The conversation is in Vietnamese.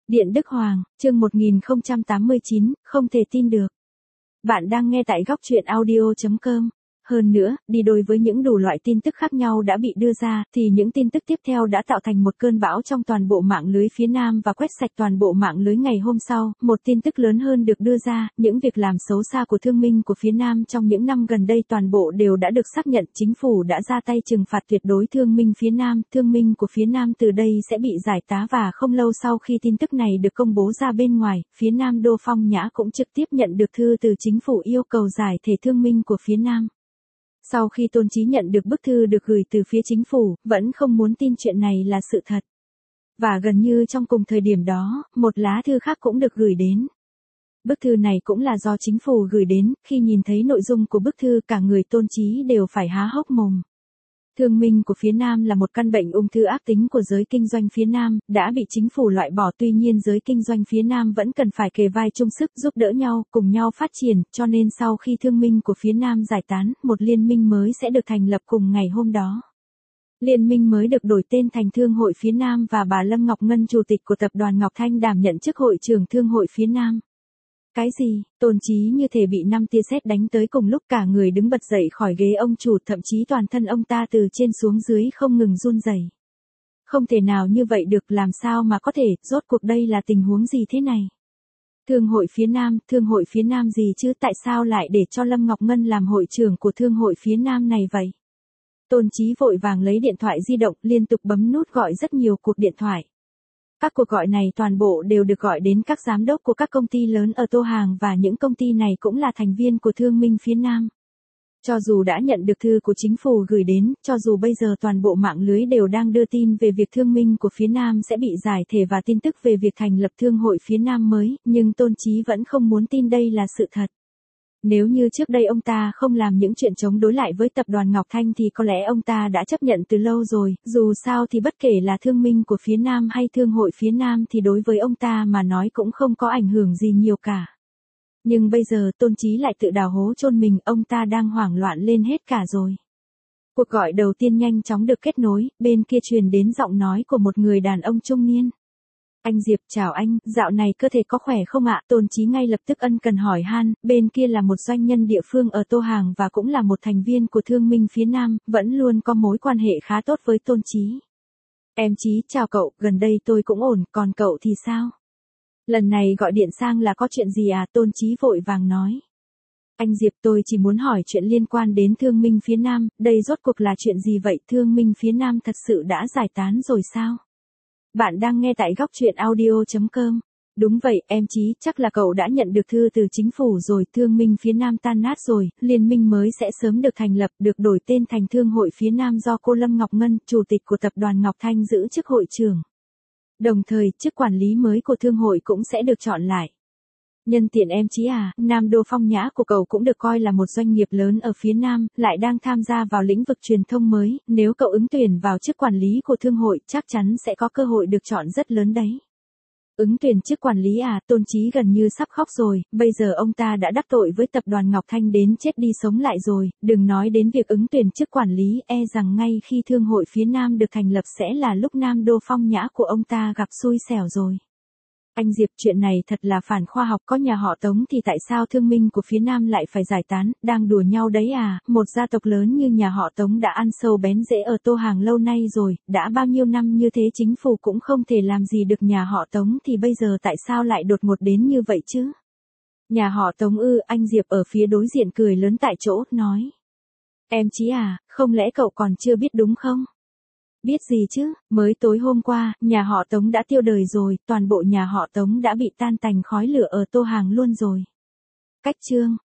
Điện Đức Hoàng, chương 1089, không thể tin được. Bạn đang nghe tại góc truyện audio.com. Hơn nữa, đi đôi với những đủ loại tin tức khác nhau đã bị đưa ra, thì những tin tức tiếp theo đã tạo thành một cơn bão trong toàn bộ mạng lưới phía Nam và quét sạch toàn bộ mạng lưới ngày hôm sau. Một tin tức lớn hơn được đưa ra, những việc làm xấu xa của thương minh của phía Nam trong những năm gần đây toàn bộ đều đã được xác nhận. Chính phủ đã ra tay trừng phạt tuyệt đối thương minh phía Nam. Thương minh của phía Nam từ đây sẽ bị giải tá, và không lâu sau khi tin tức này được công bố ra bên ngoài, phía Nam Đô Phong Nhã cũng trực tiếp nhận được thư từ chính phủ yêu cầu giải thể thương minh của phía Nam. Sau khi Tôn Chí nhận được bức thư được gửi từ phía chính phủ, vẫn không muốn tin chuyện này là sự thật. Và gần như trong cùng thời điểm đó, một lá thư khác cũng được gửi đến. Bức thư này cũng là do chính phủ gửi đến. Khi nhìn thấy nội dung của bức thư, cả người Tôn Chí đều phải há hốc mồm. Thương minh của phía Nam là một căn bệnh ung thư ác tính của giới kinh doanh phía Nam, đã bị chính phủ loại bỏ. Tuy nhiên giới kinh doanh phía Nam vẫn cần phải kề vai chung sức giúp đỡ nhau, cùng nhau phát triển, cho nên sau khi thương minh của phía Nam giải tán, một liên minh mới sẽ được thành lập cùng ngày hôm đó. Liên minh mới được đổi tên thành Thương hội phía Nam và bà Lâm Ngọc Ngân, chủ tịch của tập đoàn Ngọc Thanh, đảm nhận chức hội trưởng Thương hội phía Nam. Cái gì? Tôn Chí như thể bị 5 tia sét đánh tới cùng lúc, cả người đứng bật dậy khỏi ghế ông chủ, thậm chí toàn thân ông ta từ trên xuống dưới không ngừng run rẩy. Không thể nào như vậy được, làm sao mà có thể, rốt cuộc đây là tình huống gì thế này? Thương hội phía Nam gì chứ, tại sao lại để cho Lâm Ngọc Ngân làm hội trưởng của Thương hội phía Nam này vậy? Tôn Chí vội vàng lấy điện thoại di động, liên tục bấm nút gọi rất nhiều cuộc điện thoại. Các cuộc gọi này toàn bộ đều được gọi đến các giám đốc của các công ty lớn ở Tô Hàng, và những công ty này cũng là thành viên của Thương minh phía Nam. Cho dù đã nhận được thư của chính phủ gửi đến, cho dù bây giờ toàn bộ mạng lưới đều đang đưa tin về việc thương minh của phía Nam sẽ bị giải thể và tin tức về việc thành lập Thương hội phía Nam mới, nhưng Tôn Chí vẫn không muốn tin đây là sự thật. Nếu như trước đây ông ta không làm những chuyện chống đối lại với tập đoàn Ngọc Thanh thì có lẽ ông ta đã chấp nhận từ lâu rồi. Dù sao thì bất kể là thương minh của phía Nam hay Thương hội phía Nam thì đối với ông ta mà nói cũng không có ảnh hưởng gì nhiều cả. Nhưng bây giờ Tôn Chí lại tự đào hố chôn mình, ông ta đang hoảng loạn lên hết cả rồi. Cuộc gọi đầu tiên nhanh chóng được kết nối, bên kia truyền đến giọng nói của một người đàn ông trung niên. Anh Diệp, chào anh, dạo này cơ thể có khỏe không ạ? Tôn Chí ngay lập tức ân cần hỏi han. Bên kia là một doanh nhân địa phương ở Tô Hàng và cũng là một thành viên của Thương minh phía Nam, vẫn luôn có mối quan hệ khá tốt với Tôn Chí. Em Chí, chào cậu, gần đây tôi cũng ổn, còn cậu thì sao? Lần này gọi điện sang là có chuyện gì à? Tôn Chí vội vàng nói. Anh Diệp, tôi chỉ muốn hỏi chuyện liên quan đến Thương minh phía Nam, đây rốt cuộc là chuyện gì vậy? Thương minh phía Nam thật sự đã giải tán rồi sao? Bạn đang nghe tại góc truyện audio.com. Đúng vậy, em Chí, chắc là cậu đã nhận được thư từ chính phủ rồi. Thương minh phía Nam tan nát rồi, liên minh mới sẽ sớm được thành lập, được đổi tên thành Thương hội phía Nam do cô Lâm Ngọc Ngân, chủ tịch của tập đoàn Ngọc Thanh giữ chức hội trưởng. Đồng thời, chức quản lý mới của Thương hội cũng sẽ được chọn lại. Nhân tiện em Chí à, Nam Đô Phong Nhã của cậu cũng được coi là một doanh nghiệp lớn ở phía Nam, lại đang tham gia vào lĩnh vực truyền thông mới, nếu cậu ứng tuyển vào chức quản lý của Thương hội, chắc chắn sẽ có cơ hội được chọn rất lớn đấy. Ứng tuyển chức quản lý à? Tôn Chí gần như sắp khóc rồi, bây giờ ông ta đã đắc tội với tập đoàn Ngọc Thanh đến chết đi sống lại rồi, đừng nói đến việc ứng tuyển chức quản lý, e rằng ngay khi Thương hội phía Nam được thành lập sẽ là lúc Nam Đô Phong Nhã của ông ta gặp xui xẻo rồi. Anh Diệp, chuyện này thật là phản khoa học, có nhà họ Tống thì tại sao thương minh của phía Nam lại phải giải tán, đang đùa nhau đấy à? Một gia tộc lớn như nhà họ Tống đã ăn sâu bén rễ ở Tô Hàng lâu nay rồi, đã bao nhiêu năm như thế chính phủ cũng không thể làm gì được nhà họ Tống, thì bây giờ tại sao lại đột ngột đến như vậy chứ? Nhà họ Tống ư? Anh Diệp ở phía đối diện cười lớn tại chỗ, nói. Em Chí à, không lẽ cậu còn chưa biết đúng không? Biết gì chứ, mới tối hôm qua, nhà họ Tống đã tiêu đời rồi, toàn bộ nhà họ Tống đã bị tan tành khói lửa ở Tô Hàng luôn rồi. Cách chương.